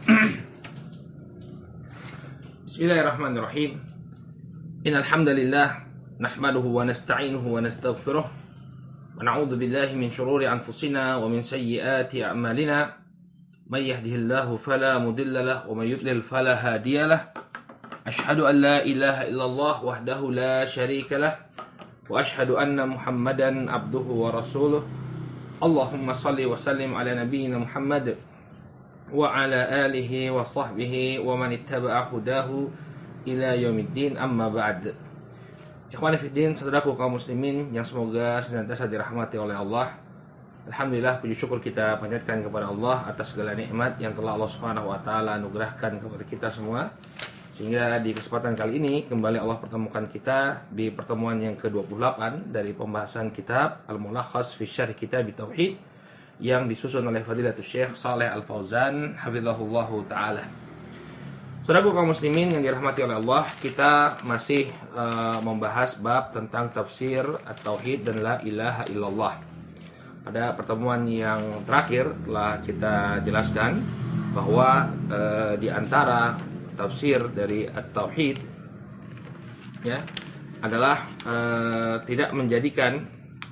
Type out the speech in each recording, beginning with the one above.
Bismillahirrahmanirrahim. Innal hamdalillah nahmaduhu wa nasta'inuhu wa nastaghfiruh wa na'udzu billahi min shururi anfusina wa min sayyiati a'malina. May yahdihillahu fala mudilla lahu wa may yudlil fala hadiya lahu. Ashhadu an la ilaha illallah wahdahu la syarika lahu wa ashhadu anna Muhammadan abduhu wa rasuluh. Allahumma salli wa sallim ala nabiyyina Muhammad wa ala alihi wa sahbihi wa man ittaba'a hudahu ila yaumiddin, amma ba'd. Ikhwani fiddin, saudaraku kaum muslimin yang semoga senantiasa dirahmati oleh Allah. Alhamdulillah, puji syukur kita panjatkan kepada Allah atas segala nikmat yang telah Allah Subhanahu wa taala anugerahkan kepada kita semua. Sehingga di kesempatan kali ini kembali Allah pertemukan kita di pertemuan yang ke-28 dari pembahasan kitab Al-Mulakhas fi Syarh Kitab Tauhid yang disusun oleh Fadilatul Syekh Shalih Al-Fauzan hafizahullahu taala. Saudaraku kaum muslimin yang dirahmati oleh Allah, kita masih membahas bab tentang tafsir at-tauhid dan la ilaha illallah. Pada pertemuan yang terakhir telah kita jelaskan bahwa di antara tafsir dari at-tauhid ya adalah tidak menjadikan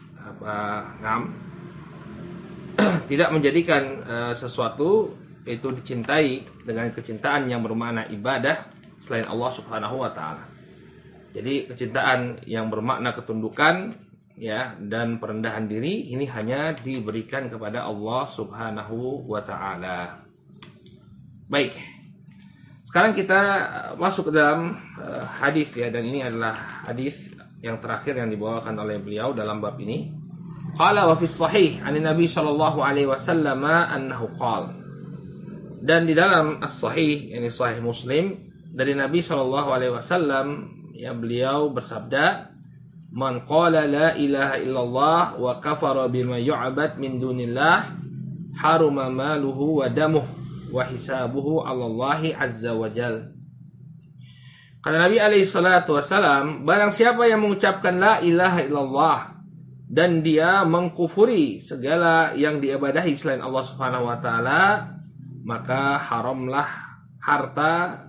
sesuatu itu dicintai dengan kecintaan yang bermakna ibadah selain Allah Subhanahu wa taala. Jadi kecintaan yang bermakna ketundukan ya dan perendahan diri ini hanya diberikan kepada Allah Subhanahu wa taala. Baik. Sekarang kita masuk ke dalam hadis ya, dan ini adalah hadis yang terakhir yang dibawakan oleh beliau dalam bab ini. Qala wa fi sahih 'an Nabi sallallahu alaihi wasallam annahu qala. Dan di dalam as-sahih, yakni sahih Muslim, dari Nabi sallallahu alaihi wasallam ya beliau bersabda, "Man qala la ilaha illallah wa kafara bima yu'bad min dunillah, haruma maluhu wa damuhu wa hisabuhu 'ala Allah azza wa jal." Kata Nabi alaihi salatu wasallam, barang siapa yang mengucapkan la ilaha illallah dan dia mengkufuri segala yang diibadahi selain Allah Subhanahu wa taala, maka haramlah harta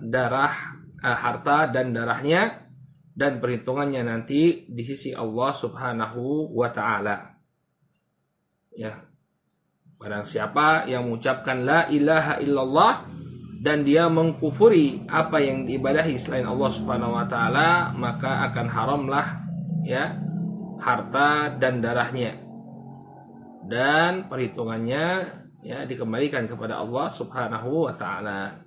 dan darahnya dan perhitungannya nanti di sisi Allah Subhanahu wa taala. Ya. Barang siapa yang mengucapkan la ilaha illallah dan dia mengkufuri apa yang diibadahi selain Allah Subhanahu wa taala, maka akan haramlah ya harta dan darahnya dan perhitungannya ya dikembalikan kepada Allah Subhanahu wa taala.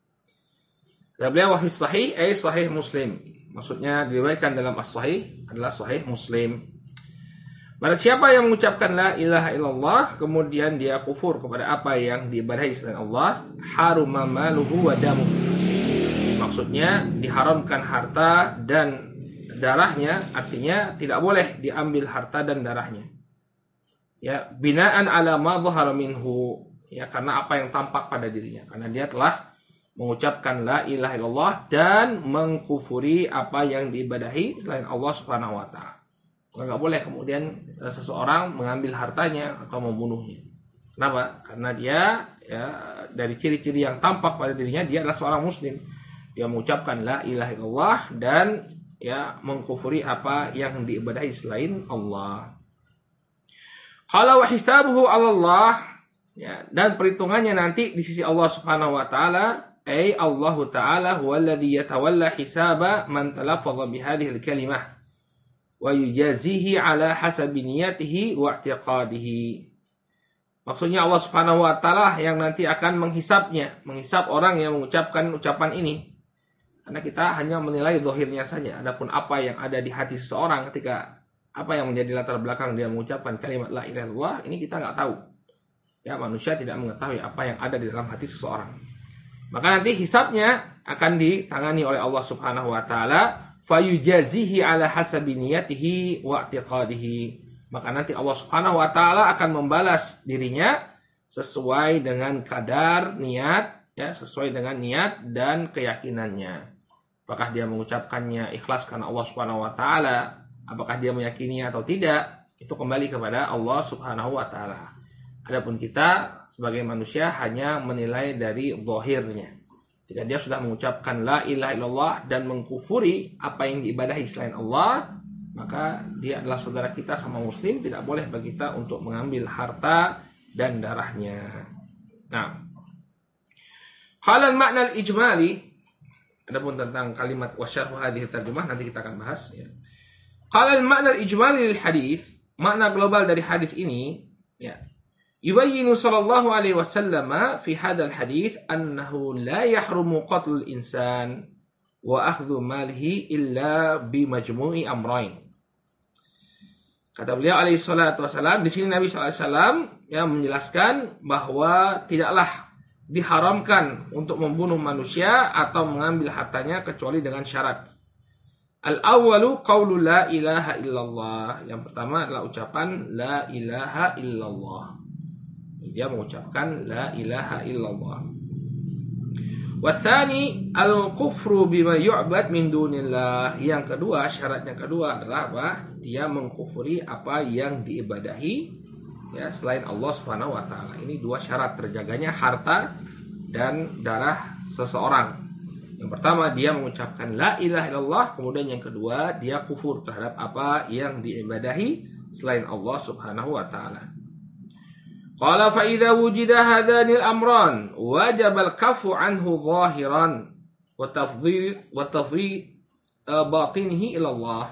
Beliau wa fi sahih ay sahih Muslim. Maksudnya diriwayatkan dalam as-sahih adalah sahih Muslim. Barang siapa yang mengucapkan la ilaha illallah kemudian dia kufur kepada apa yang diibadahi selain Allah, haruma maluhu wa damuh. Maksudnya diharamkan harta dan darahnya, artinya tidak boleh diambil harta dan darahnya. Ya, binaan ala ma dhahara minhu, ya karena apa yang tampak pada dirinya, karena dia telah mengucapkan la ilaha illallah dan mengkufuri apa yang diibadahi selain Allah Subhanahu wa taala. Enggak boleh kemudian seseorang mengambil hartanya atau membunuhnya. Kenapa? Karena dia ya dari ciri-ciri yang tampak pada dirinya dia adalah seorang muslim. Dia mengucapkan la ilaha illallah dan ya mengkufuri apa yang diibadahi selain Allah. Qala wa hisabuhu 'ala Allah, ya, dan perhitungannya nanti di sisi Allah Subhanahu wa taala, ay Allah taala huwa alladhi yatawalla hisaba man talaffaza bi hadhihi al-kalimah wa yujazihi 'ala hasabi niyatihi wa i'tiqadihi. Maksudnya Allah Subhanahu wa taala yang nanti akan menghisap orang yang mengucapkan ucapan ini. Karena kita hanya menilai zahirnya saja, adapun apa yang ada di hati seseorang ketika apa yang menjadi latar belakang dia mengucapkan kalimat la ilaha illallah ini kita nggak tahu. Ya, manusia tidak mengetahui apa yang ada di dalam hati seseorang. Maka nanti hisabnya akan ditangani oleh Allah Subhanahu wa taala, fayujazihi ala hasabi niyatihi wa i'tiqadihi. Maka nanti Allah Subhanahu wa taala akan membalas dirinya sesuai dengan kadar niat, ya, sesuai dengan niat dan keyakinannya. Apakah dia mengucapkannya ikhlas karena Allah Subhanahu wa taala, apakah dia meyakini atau tidak, itu kembali kepada Allah Subhanahu wa taala. Adapun kita sebagai manusia hanya menilai dari zahirnya. Jika dia sudah mengucapkan la ilaha illallah dan mengkufuri apa yang diibadahi selain Allah, maka dia adalah saudara kita sama muslim, tidak boleh bagi kita untuk mengambil harta dan darahnya. Nah, halal makna al-ijmali, adapun tentang kalimat wasyarhu hadhihi tarjumah nanti kita akan bahas ya. Halal makna al-ijmali lil hadis, makna global dari hadis ini ya. Yubayyinu sallallahu alaihi wasallam fi hadzal hadis annahu la yahrumu qatlul insan wa akhdhu malihi illa bi majmu'i amrayn. Kata beliau alaihi salatu wasallam, di sini Nabi sallallahu alaihi wasallam yang menjelaskan bahwa tidaklah diharamkan untuk membunuh manusia atau mengambil hartanya kecuali dengan syarat. Al-awwalu qaulu la ilaha illallah. Yang pertama adalah ucapan la ilaha illallah. Dia mengucapkan la ilaha illallah. Watsani al-kufru bima yu'bad min dunillah. Yang kedua, syaratnya kedua adalah apa? Dia mengkufuri apa yang diibadahi ya selain Allah Subhanahu wa taala. Ini dua syarat terjaganya harta dan darah seseorang. Yang pertama, dia mengucapkan la ilaha illallah, kemudian yang kedua, dia kufur terhadap apa yang diibadahi selain Allah Subhanahu wa taala. Qala fa idza wujida hadanil amran wajib al-kafu anhu zahiran wa tafdhil batinihi ila Allah.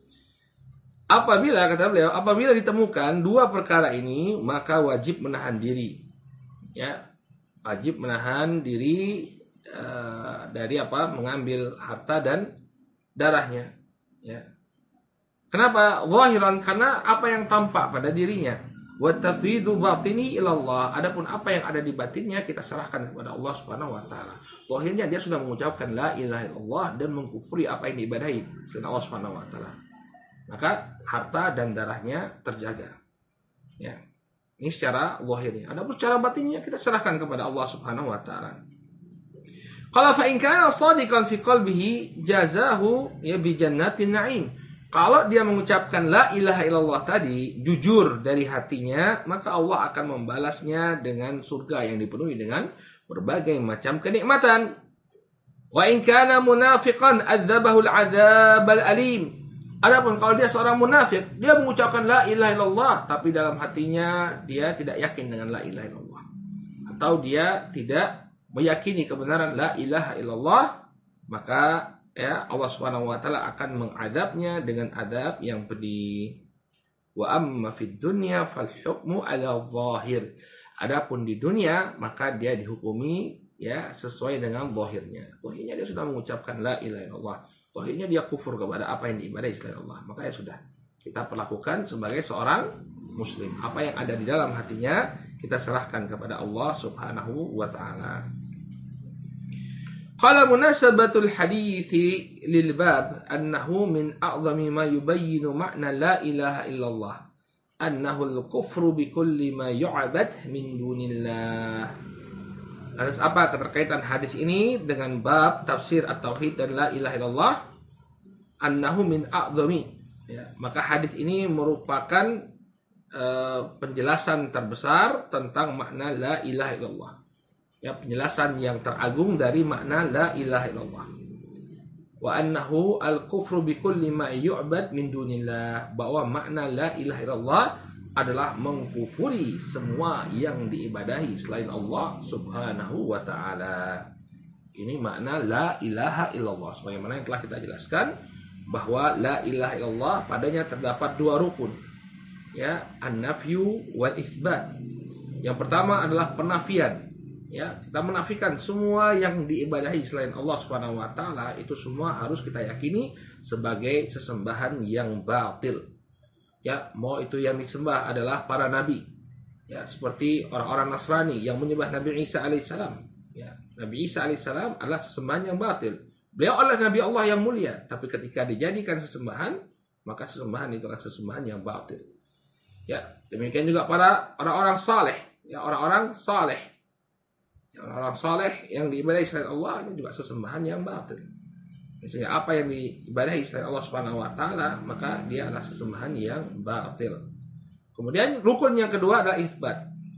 Apabila kata beliau, apabila ditemukan dua perkara ini, maka wajib menahan diri. Ya, wajib menahan diri dari apa? Mengambil harta dan darahnya. Ya. Kenapa zahiran? Karena apa yang tampak pada dirinya. Wa tafidu batini ilallah. Adapun apa yang ada di batinnya kita serahkan kepada Allah Subhanahu wa taala. Zahirnya dia sudah mengucapkan la ilaha illallah dan mengkufuri apa yang diibadahi selain Allah Subhanahu wa taala. Maka harta dan darahnya terjaga. Ya. Ini secara zahirnya. Adapun secara batinnya kita serahkan kepada Allah Subhanahu wa taala. Qala fa in kana shadiqan fi qalbihi jazahu ya bi jannatin na'im. Kalau dia mengucapkan la ilaha illallah tadi jujur dari hatinya, maka Allah akan membalasnya dengan surga yang dipenuhi dengan berbagai macam kenikmatan. Wa in kana munafiqan adzabahu al-'adzab al-alim. Adapun kalau dia seorang munafik, dia mengucapkan la ilaha illallah tapi dalam hatinya dia tidak yakin dengan la ilaha illallah, atau dia tidak meyakini kebenaran la ilaha illallah, maka ya Allah Subhanahu wa taala akan mengadabnya dengan adab yang pedih. Wa amma fid dunya fal hukmu ala zahir. Adapun di dunia maka dia dihukumi ya sesuai dengan zahirnya. Zahirnya dia sudah mengucapkan la ilaha illallah. Zahirnya dia kufur kepada apa yang diibadahi selain Allah. Maka ya sudah, kita perlakukan sebagai seorang muslim. Apa yang ada di dalam hatinya kita serahkan kepada Allah Subhanahu wa taala. Qala munasabatul hadithi lil bab annahu min a'zami ma yubayyinu ma'na la ilaha illallah annahu al-kufru bi kulli ma yu'bad min dunillah. Lantas apa keterkaitan hadis ini dengan bab tafsir at-tauhid dan la ilaha illallah? Annahu min a'zami. Ya, maka hadis ini merupakan penjelasan terbesar tentang makna la ilaha illallah. Ya, penjelasan yang teragung dari makna la ilaha illallah. Wa annahu al-kufru bi kulli ma yu'bad min dunillah, bahwa makna la ilaha illallah adalah mengkufuri semua yang diibadahi selain Allah Subhanahu wa taala. Ini makna la ilaha illallah. Sebagaimana yang telah kita jelaskan bahwa la ilaha illallah padanya terdapat dua rukun. Ya, an-nafyu wal itsbat. Yang pertama adalah penafian. Ya, kita menafikan semua yang diibadahi selain Allah Subhanahu wa taala, itu semua harus kita yakini sebagai sesembahan yang batil. Ya, mau itu yang disembah adalah para nabi. Ya, seperti orang-orang Nasrani yang menyembah Nabi Isa alaihissalam. Ya, Nabi Isa alaihissalam adalah sesembahan yang batil. Beliau adalah Nabi Allah yang mulia, tapi ketika dijadikan sesembahan, maka sesembahan itu adalah sesembahan yang batil. Ya, demikian juga para orang-orang saleh, ya orang-orang saleh. Orang-orang saleh yang diibadahi selain Allah ini juga sesembahan yang batil. Sehingga apa yang diibadahi selain Allah Subhanahu wa taala, maka dia adalah sesembahan yang batil. Kemudian rukun yang kedua adalah itsbat.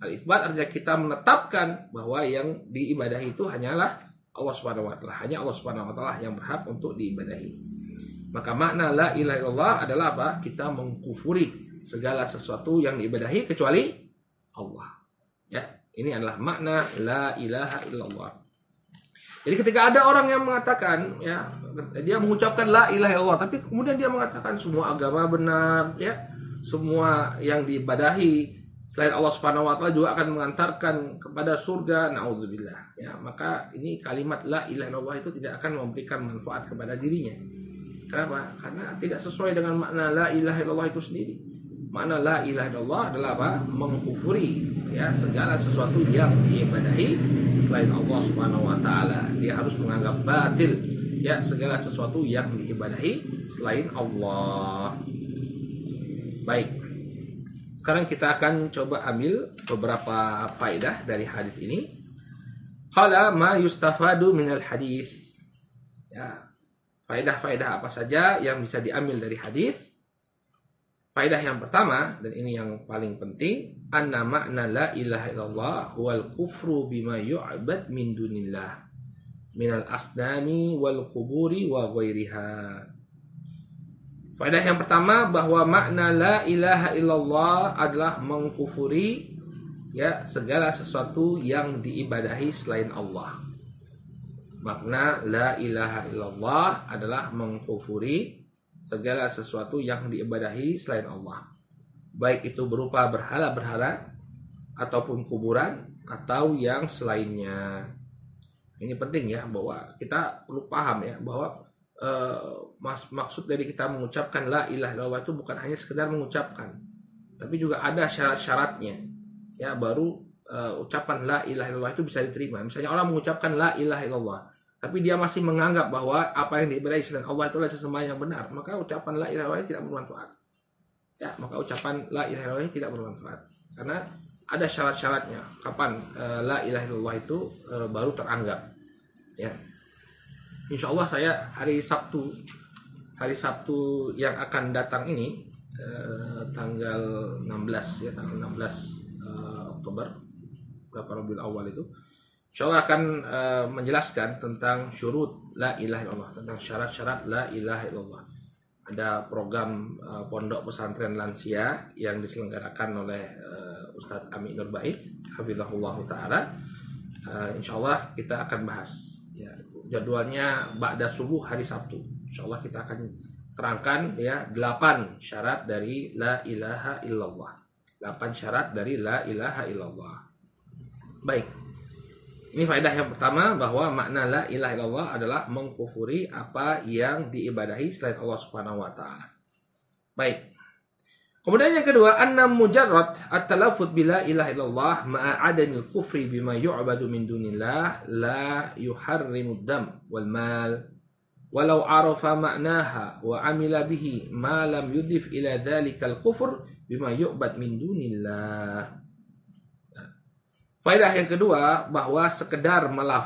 Al-itsbat artinya kita menetapkan bahwa yang diibadahi itu hanyalah Allah Subhanahu wa taala. Hanya Allah Subhanahu wa taala yang berhak untuk diibadahi. Maka makna la ilaha illallah adalah apa? Kita mengkufuri segala sesuatu yang diibadahi kecuali Allah. Ya, ini adalah makna la ilaha illallah. Jadi ketika ada orang yang mengatakan, ya, dia mengucapkan la ilaha illallah, tapi kemudian dia mengatakan semua agama benar, ya, semua yang diibadahi selain Allah Subhanahu wa taala juga akan mengantarkan kepada surga, naudzubillah. Ya, maka ini kalimat la ilaha illallah itu tidak akan memberikan manfaat kepada dirinya. Kenapa? Karena tidak sesuai dengan makna la ilaha illallah itu sendiri. Makna la ilaha illallah adalah apa? Mengkufuri, ya, segala sesuatu yang diibadahi selain Allah Subhanahu wa taala. Dia harus menganggap batil, ya, segala sesuatu yang diibadahi selain Allah. Baik. Sekarang kita akan coba ambil beberapa faedah dari hadis ini. Qala ma yustafadu minal hadis. Ya, faedah-faedah apa saja yang bisa diambil dari hadis? Faedah yang pertama, dan ini yang paling penting, anna ma'na la ilaha illallah huwal kufru bima yu'bad min dunillah minal asnami wal quburi wa ghairiha. Faedah yang pertama bahwa makna la ilaha illallah adalah mengkufuri, ya, segala sesuatu yang diibadahi selain Allah. Makna la ilaha illallah adalah mengkufuri segala sesuatu yang diibadahi selain Allah. Baik itu berupa berhala-berhala ataupun kuburan atau yang selainnya. Ini penting, ya, bahwa kita perlu paham, ya, bahwa maksud dari kita mengucapkan la ilaha illallah itu bukan hanya sekedar mengucapkan, tapi juga ada syarat-syaratnya, ya, baru ucapan la ilaha illallah itu bisa diterima. Misalnya orang mengucapkan la ilaha illallah, tapi dia masih menganggap bahwa apa yang diibadahi selain Allah itulah sesembahan yang benar, maka ucapan la ilaha illallah tidak bermanfaat. Ya, maka ucapan la ilaha illallah tidak bermanfaat karena ada syarat-syaratnya. Kapan la ilaha illallah itu baru teranggap, ya. Insya Allah saya hari Sabtu yang akan datang ini, tanggal 16, ya, tanggal 16 Oktober, berapa Rabiul Awal itu, insya Allah akan menjelaskan tentang syurut la ilaha illallah, tentang syarat-syarat la ilaha illallah. Ada program pondok pesantren lansia yang diselenggarakan oleh Ustadz Ami Nur Baik, hafizahullah ta'ala. Insya Allah kita akan bahas, ya, jadwalnya ba'da subuh hari Sabtu. Insyaallah kita akan terangkan, ya, 8 syarat dari la ilaha illallah. 8 syarat dari la ilaha illallah. Baik. Ini faedah yang pertama, bahwa makna la ilaha illallah adalah mengkufuri apa yang diibadahi selain Allah Subhanahu wa taala. Baik. Kemudian yang kedua, anna mujarrad at-talaffuz bila ilaha illallah ma'a adamil kufri bima yu'badu min dunillah la yuharrimud dam wal mal walau arafa ma'naha wa amila bihi ma lam yudif ila dhalikal kufr bima yu'bad min dunillah. Faedah yang kedua, bahwa sekedar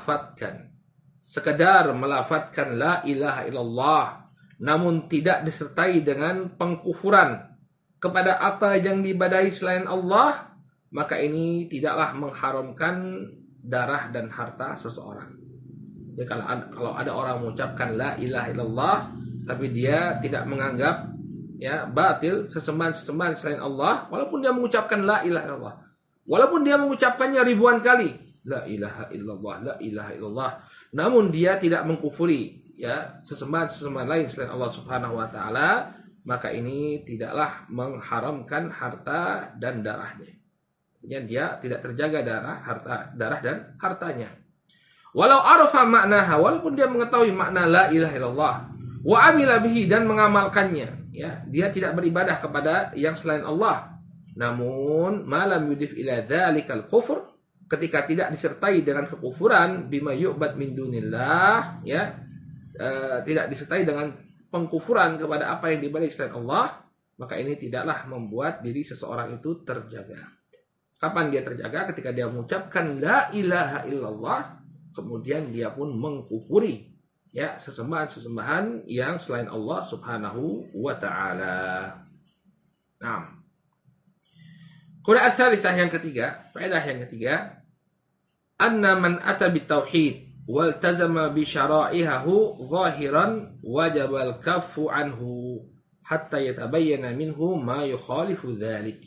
melafatkan la ilaha illallah namun tidak disertai dengan pengkufuran kepada apa yang diibadahi selain Allah, maka ini tidaklah mengharamkan darah dan harta seseorang. Jadi kalau ada orang mengucapkan la ilaha illallah tapi dia tidak menganggap, ya, batil sesembahan selain Allah, walaupun dia mengucapkan la ilaha illallah, walaupun dia mengucapkannya ribuan kali, la ilaha illallah, la ilaha illallah, namun dia tidak mengkufuri, ya, sesembahan lain selain Allah Subhanahu wa taala, maka ini tidaklah mengharamkan harta dan darahnya. Artinya dia tidak terjaga darah dan hartanya. Walau arafa maknaha, walaupun dia mengetahui makna la ilaha illallah, wa amila bihi, dan mengamalkannya, ya, dia tidak beribadah kepada yang selain Allah. Namun malam yudif ila dzalikal kufur, ketika tidak disertai dengan kekufuran, bima yu'bad min dunillah, ya, tidak disertai dengan pengkufuran kepada apa yang diibadahi selain Allah, maka ini tidaklah membuat diri seseorang itu terjaga. Kapan dia terjaga? Ketika dia mengucapkan la ilaha illallah, kemudian dia pun mengkufuri, ya, sesembahan yang selain Allah Subhanahu wa taala. Nah, Kemudian as-salisah yang ketiga, faedah yang ketiga, anna man ata bitauhid wal tazama bi syara'ihahu zahiran wajib al-kaffu anhu hatta yatabayyana minhu ma yukhalifu dzalik.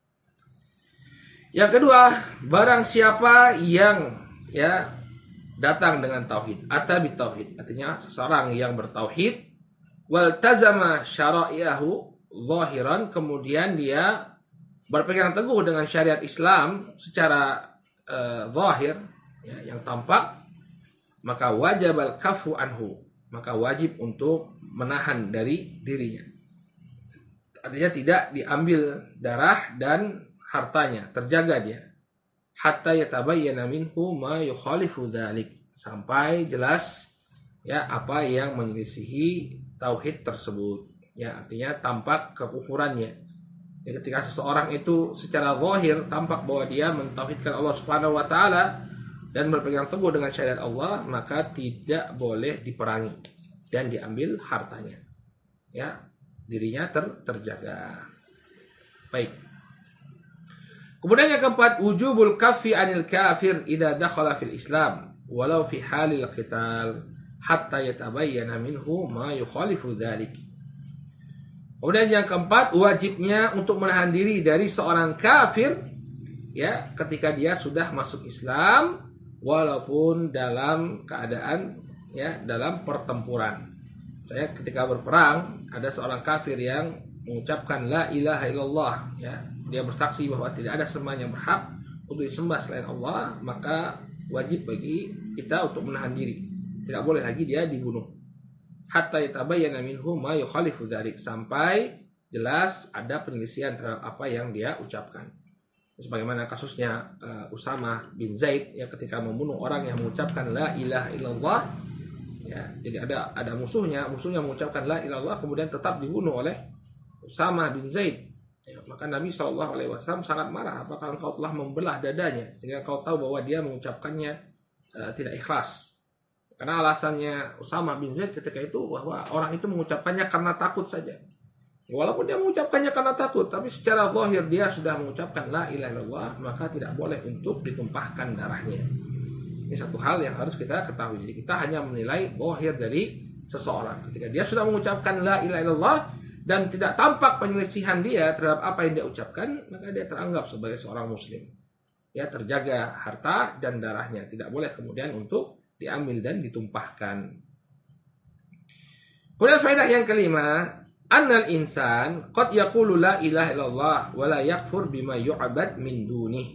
Yang kedua, barang siapa yang datang dengan tauhid, ata bitauhid, artinya seseorang yang bertauhid, wal tazama syara'ihahu zahiran, kemudian dia berpegang teguh dengan syariat Islam secara zahir, yang tampak, maka wajib al-kafu anhu, maka wajib untuk menahan dari dirinya. Artinya tidak diambil darah dan hartanya, terjaga dia. Hatta yatabayyana minhu ma yukhalifu dzalik, sampai jelas apa yang menyelisihi tauhid tersebut. Artinya tampak kekufurannya. Ketika seseorang itu secara zahir tampak bahwa dia mentauhidkan Allah Subhanahu wa taala dan berpegang teguh dengan syariat Allah, maka tidak boleh diperangi dan diambil hartanya. Dirinya terjaga. Baik. Kemudian yang keempat, wujubul kaffi 'anil kafir idza dakhala fil Islam walau fi halil qital hatta yatabayyana minhu ma yukhalifu dzalik. Kemudian yang keempat, wajibnya untuk menahan diri dari seorang kafir ketika dia sudah masuk Islam walaupun dalam keadaan dalam pertempuran. Ketika berperang ada seorang kafir yang mengucapkan la ilaha illallah, dia bersaksi bahwa tidak ada sembahan yang berhak untuk disembah selain Allah, maka wajib bagi kita untuk menahan diri. Tidak boleh lagi dia dibunuh. Hatta yatabayyana minhu ma yukhalifu dzalik, sampai jelas ada penyelisihan terhadap apa yang dia ucapkan. Sebagaimana kasusnya Usamah bin Zaid ketika membunuh orang yang mengucapkan la ilaha illallah. Jadi ada musuhnya mengucapkan la ilaha illallah, kemudian tetap dibunuh oleh Usamah bin Zaid. Maka Nabi SAW sangat marah, apakah engkau telah membelah dadanya sehingga engkau tahu bahwa dia mengucapkannya tidak ikhlas. Karena alasannya Usamah bin Zaid ketika itu bahwa orang itu mengucapkannya karena takut saja. Walaupun dia mengucapkannya karena takut, tapi secara zahir dia sudah mengucapkan la ilaha illallah, maka tidak boleh untuk ditumpahkan darahnya. Ini satu hal yang harus kita ketahui. Jadi kita hanya menilai zahir dari seseorang. Ketika dia sudah mengucapkan la ilaha illallah dan tidak tampak penyelisihan dia terhadap apa yang dia ucapkan, maka dia teranggap sebagai seorang muslim. Terjaga harta dan darahnya, tidak boleh kemudian untuk diambil dan ditumpahkan. Kemudian faedah yang kelima, annal insan qad yaqulu la ilaha illallah wa la yakfur bima yu'bad min dunih.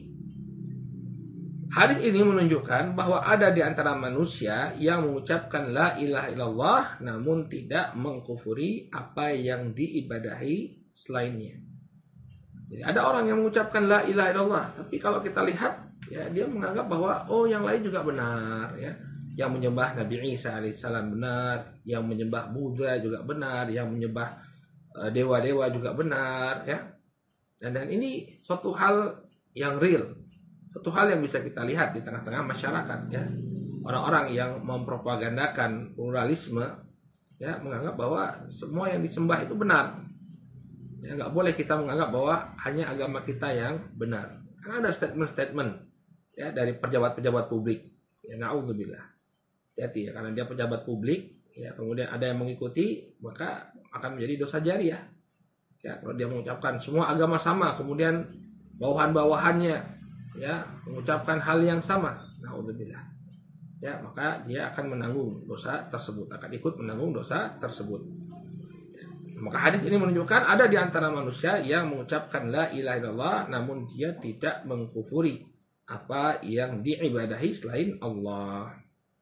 Hadis ini menunjukkan bahwa ada di antara manusia yang mengucapkan la ilaha illallah namun tidak mengkufuri apa yang diibadahi selainnya. Jadi ada orang yang mengucapkan la ilaha illallah, tapi kalau kita lihat dia menganggap bahwa yang lain juga benar, yang menyembah Nabi Isa alaihissalam benar, yang menyembah Buddha juga benar, yang menyembah dewa-dewa juga benar, Dan ini suatu hal yang real, suatu hal yang bisa kita lihat di tengah-tengah masyarakat, Orang-orang yang mempropagandakan pluralisme, menganggap bahwa semua yang disembah itu benar. Nggak boleh kita menganggap bahwa hanya agama kita yang benar. Karena ada statement-statement dari pejabat-pejabat publik. Na'udzubillah. Hati-hati karena dia pejabat publik, kemudian ada yang mengikuti, maka akan menjadi dosa jariah. Kalau dia mengucapkan semua agama sama, kemudian bawahan-bawahannya mengucapkan hal yang sama, na'udzubillah. Maka dia akan menanggung dosa tersebut, akan ikut menanggung dosa tersebut. Maka hadis ini menunjukkan ada di antara manusia yang mengucapkan la ilaha illallah namun dia tidak mengkufuri apa yang diibadahi selain Allah.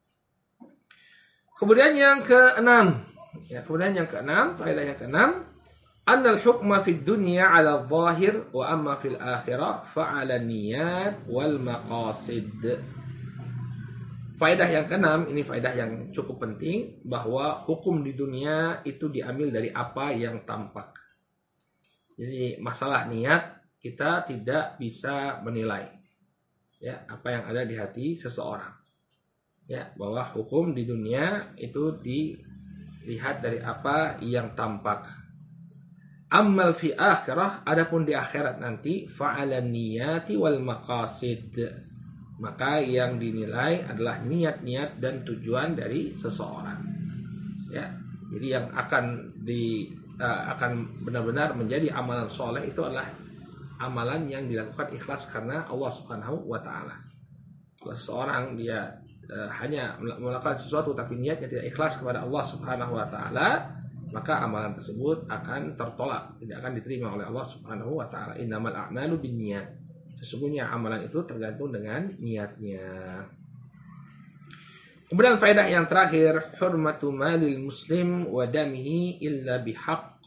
Kemudian yang keenam, faedah yang keenam, annal hukma fid dunya 'ala adh-dhahir wa amma fil akhirah fa'ala niyat wal maqasid. Faedah yang keenam, ini faedah yang cukup penting, bahwa hukum di dunia itu diambil dari apa yang tampak. Jadi masalah niat kita tidak bisa menilai apa yang ada di hati seseorang. Bahwa hukum di dunia itu dilihat dari apa yang tampak. Ammal fi akhirah, adapun di akhirat nanti, fa'alan niyati wal maqasid. Maka yang dinilai adalah niat-niat dan tujuan dari seseorang. Ya. Jadi yang akan benar-benar menjadi amalan soleh itu adalah amalan yang dilakukan ikhlas karena Allah Subhanahu wa taala. Kalau seseorang dia hanya melakukan sesuatu tapi niatnya tidak ikhlas kepada Allah Subhanahu wa taala, maka amalan tersebut akan tertolak, tidak akan diterima oleh Allah Subhanahu wa taala. Innamal a'malu binniyat. Sesungguhnya amalan itu tergantung dengan niatnya. Kemudian faedah yang terakhir, hurmatu malil muslim wa damihi illa bihaqq.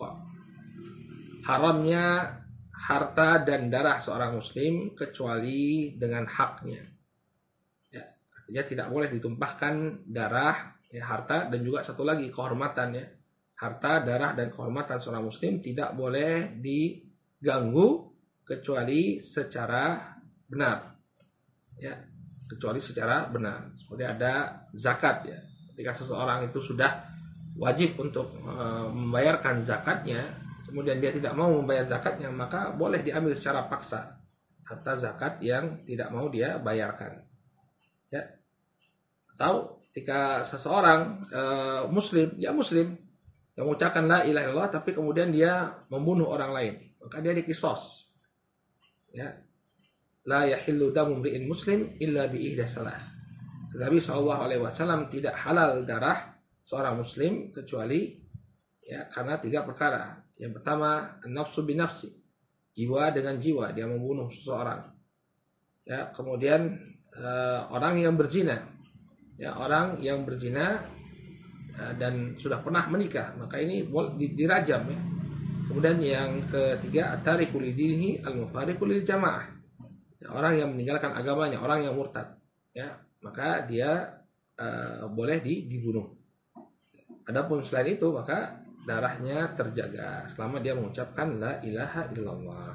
Haramnya harta dan darah seorang muslim kecuali dengan haknya. Ya, artinya tidak boleh ditumpahkan darah, ya, harta, dan juga satu lagi kehormatan, ya. Harta, darah, dan kehormatan seorang muslim tidak boleh diganggu kecuali secara benar. Ya, kecuali secara benar. Seperti ada zakat, ya. Ketika seseorang itu sudah wajib untuk membayarkan zakatnya, kemudian dia tidak mau membayar zakatnya, maka boleh diambil secara paksa harta zakat yang tidak mau dia bayarkan. Ya. Atau ketika seseorang muslim, dia muslim yang mengucapkan la ilaha illallah, tapi kemudian dia membunuh orang lain, maka dia dikisos. Ya. La yahillu damu mri'in muslim illa bi ihda salah. Nabi SAW tidak halal darah seorang muslim kecuali, ya, karena 3 perkara. Yang pertama, an-nafsu binafsi, jiwa dengan jiwa, dia membunuh seseorang. Ya, kemudian orang yang berzina, ya, orang yang berzina dan sudah pernah menikah, maka ini dirajam, ya. Kemudian yang ketiga, at-tariku lidinihi al-mufariqu lil jamaah, ya, orang yang meninggalkan agamanya, orang yang murtad, ya, maka dia boleh dibunuh. Adapun selain itu, maka darahnya terjaga selama dia mengucapkan la ilaha illallah.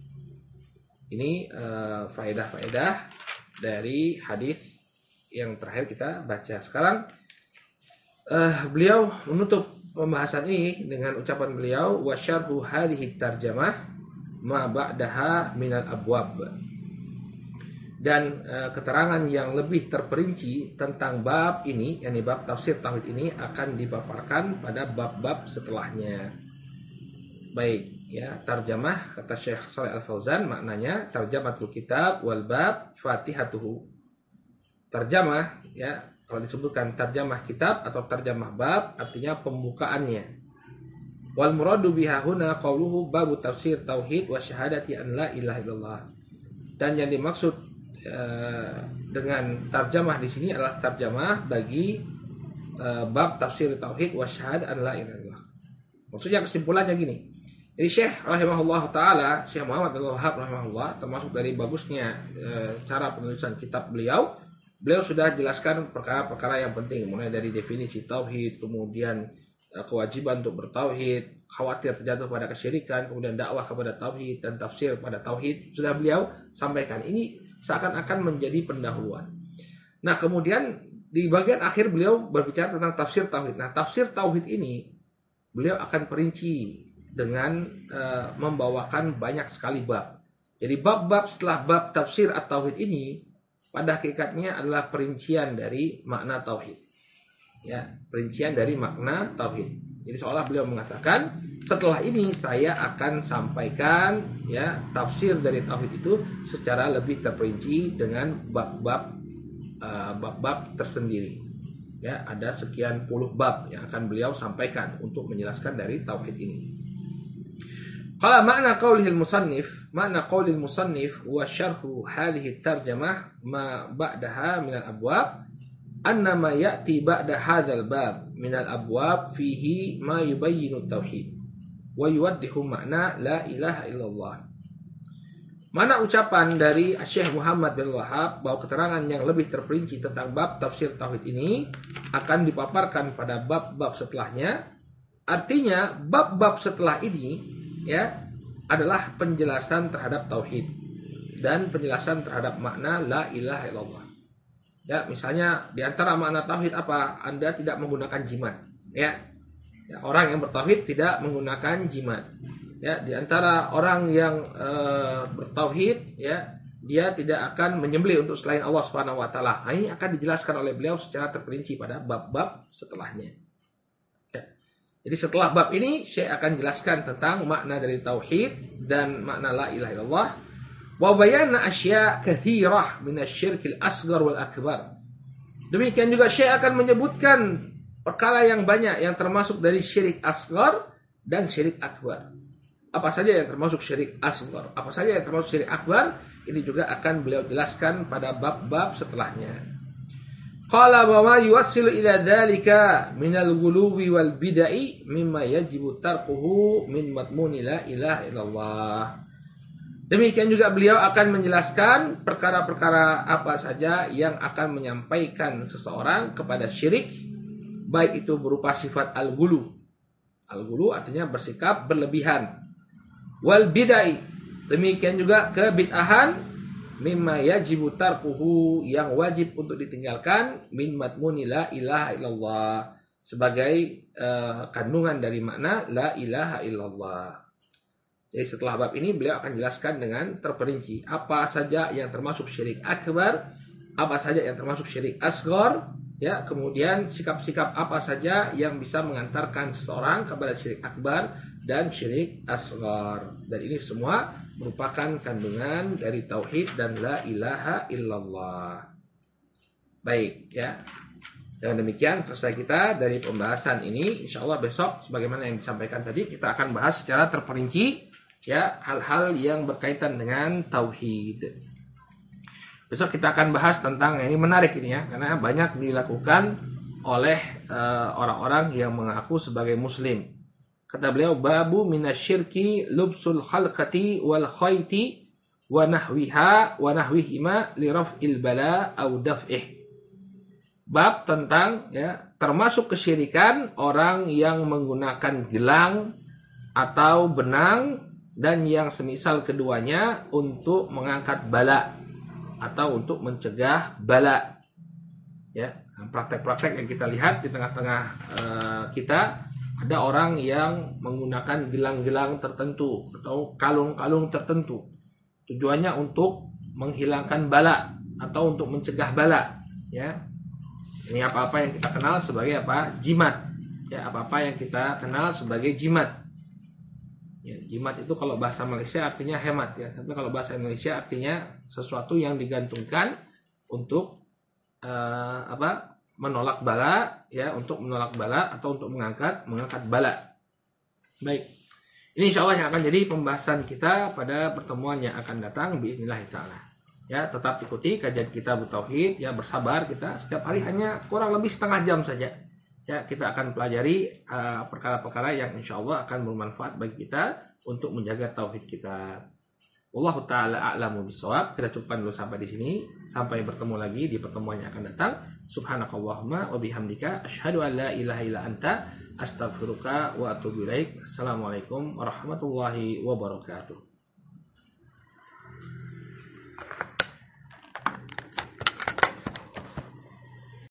Ini faedah-faedah dari hadis yang terakhir kita baca. Sekarang beliau menutup pembahasan ini dengan ucapan beliau, wa syarhu hadhihi tarjamah ma ba'daha minal abwab. Dan keterangan yang lebih terperinci tentang bab ini, yakni bab tafsir tauhid ini, akan dipaparkan pada bab-bab setelahnya. Baik, ya, tarjamah kata Syekh Shalih Al-Fauzan maknanya tarjamatul kitab wal bab fatihatuhu. Tarjamah, ya, kalau disebutkan tarjamah kitab atau tarjamah bab, artinya pembukaannya. Wal muradu biha huna qauluhu babu tafsir tauhid wa syahadati an la ilaha illallah. Dan yang dimaksud dengan tarjamah di sini adalah tarjamah bagi bab tafsir tauhid wa syahadat an la ilaha illallah. Maksudnya kesimpulannya gini. Jadi Syekh rahimahullah taala, Syekh Muhammad bin Wahab rahimahullah, termasuk dari bagusnya cara penulisan kitab beliau sudah jelaskan perkara-perkara yang penting, mulai dari definisi tauhid, kemudian kewajiban untuk bertauhid, khawatir terjatuh pada kesyirikan, kemudian dakwah kepada tauhid dan tafsir pada tauhid, sudah beliau sampaikan. Ini seakan-akan menjadi pendahuluan. Nah, kemudian di bagian akhir beliau berbicara tentang tafsir tauhid. Nah, tafsir tauhid ini beliau akan perinci dengan membawakan banyak sekali bab. Jadi bab-bab setelah bab tafsir at-tauhid ini pada hakikatnya adalah perincian dari makna tauhid. Ya, perincian dari makna tauhid. Jadi seolah beliau mengatakan, setelah ini saya akan sampaikan, ya, tafsir dari tauhid itu secara lebih terperinci dengan bab-bab tersendiri. Ya, ada sekian puluh bab yang akan beliau sampaikan untuk menjelaskan dari tauhid ini. Qala makna qaulil musannif wa syarhu hadhihi tarjamah ma ba'daha min al-abwab annama ya'ti ba'da hadzal bab min al-abwab fihi ma yubayyinu tauhid wa yuwaddihu makna la ilaha illallah. Mana ucapan dari Syekh Muhammad bin Wahab bahwa keterangan yang lebih terperinci tentang bab tafsir tauhid ini akan dipaparkan pada bab-bab setelahnya. Artinya bab-bab setelah ini, ya, adalah penjelasan terhadap tauhid dan penjelasan terhadap makna la ilaha illallah. Ya, misalnya di antara makna tauhid apa? Anda tidak menggunakan jimat, ya. Ya, orang yang bertauhid tidak menggunakan jimat. ya, di antara orang yang bertauhid, ya, dia tidak akan menyembelih untuk selain Allah Subhanahu wa taala. Ini akan dijelaskan oleh beliau secara terperinci pada bab-bab setelahnya. Ya. Jadi setelah bab ini saya akan jelaskan tentang makna dari tauhid dan makna la ilaha illallah wa bayana asya' katsirah min asy-syirkil asghar wal akbar. Demikian juga saya akan menyebutkan perkara yang banyak yang termasuk dari syirik asghar dan syirik akbar. Apa saja yang termasuk syirik asghar, apa saja yang termasuk syirik akbar, ini juga akan beliau jelaskan pada bab-bab setelahnya. Qala wa ma yuwassilu ila dzalika minal ghuluwi wal bid'i mimma yajibu tarkuhu min madmuni la ilaha illallah. Demikian juga beliau akan menjelaskan perkara-perkara apa saja yang akan menyampaikan seseorang kepada syirik, baik itu berupa sifat al-ghulu. Al-ghulu artinya bersikap berlebihan. Wal bid'ah, demikian juga kebid'ahan, mimma yajibu tarkuhu, yang wajib untuk ditinggalkan, min madmuni la ilaha illallah, sebagai kandungan dari makna la ilaha illallah. Jadi setelah bab ini beliau akan jelaskan dengan terperinci apa saja yang termasuk syirik akbar, apa saja yang termasuk syirik asghar, ya, kemudian sikap-sikap apa saja yang bisa mengantarkan seseorang kepada syirik akbar dan syirik asghar. Dan ini semua merupakan kandungan dari tauhid dan la ilaha illallah. Baik, ya. Dengan demikian selesai kita dari pembahasan ini. Insyaallah besok sebagaimana yang disampaikan tadi kita akan bahas secara terperinci, ya, hal-hal yang berkaitan dengan tauhid. Besok kita akan bahas tentang, ini menarik ini ya, karena banyak dilakukan oleh orang-orang yang mengaku sebagai muslim. Kata beliau, babu minasyirki lubsul khalqati wal khayti wa nahwiha wa nahwihima li raf'il bala au daf'ih. Bab tentang, ya, termasuk kesyirikan orang yang menggunakan gelang atau benang dan yang semisal keduanya untuk mengangkat bala atau untuk mencegah bala. Ya, praktek-praktek yang kita lihat di tengah-tengah kita, ada orang yang menggunakan gelang-gelang tertentu atau kalung-kalung tertentu. Tujuannya untuk menghilangkan bala atau untuk mencegah bala, ya. Ini apa-apa yang kita kenal sebagai apa? Jimat. Ya, apa-apa yang kita kenal sebagai jimat. Ya, jimat itu kalau bahasa Malaysia artinya hemat, ya. Tapi kalau bahasa Indonesia artinya sesuatu yang digantungkan untuk menolak bala, ya, untuk menolak bala atau untuk mengangkat bala. Baik. Ini insyaallah yang akan jadi pembahasan kita pada pertemuan yang akan datang biidznillah taala. Ya, tetap ikuti kajian kita bertauhid, ya, bersabar kita setiap hari hanya kurang lebih setengah jam saja. Ya, kita akan pelajari perkara-perkara yang insyaallah akan bermanfaat bagi kita untuk menjaga tauhid kita. Wallahu taala a'lamu bissawab. Kita cukupkan dulu sampai di sini. Sampai bertemu lagi di pertemuan yang akan datang. Subhanakallahumma wa bihamdika asyhadu an la ilaha illa anta astaghfiruka wa atubu ilaik. Assalamualaikum warahmatullahi wabarakatuh.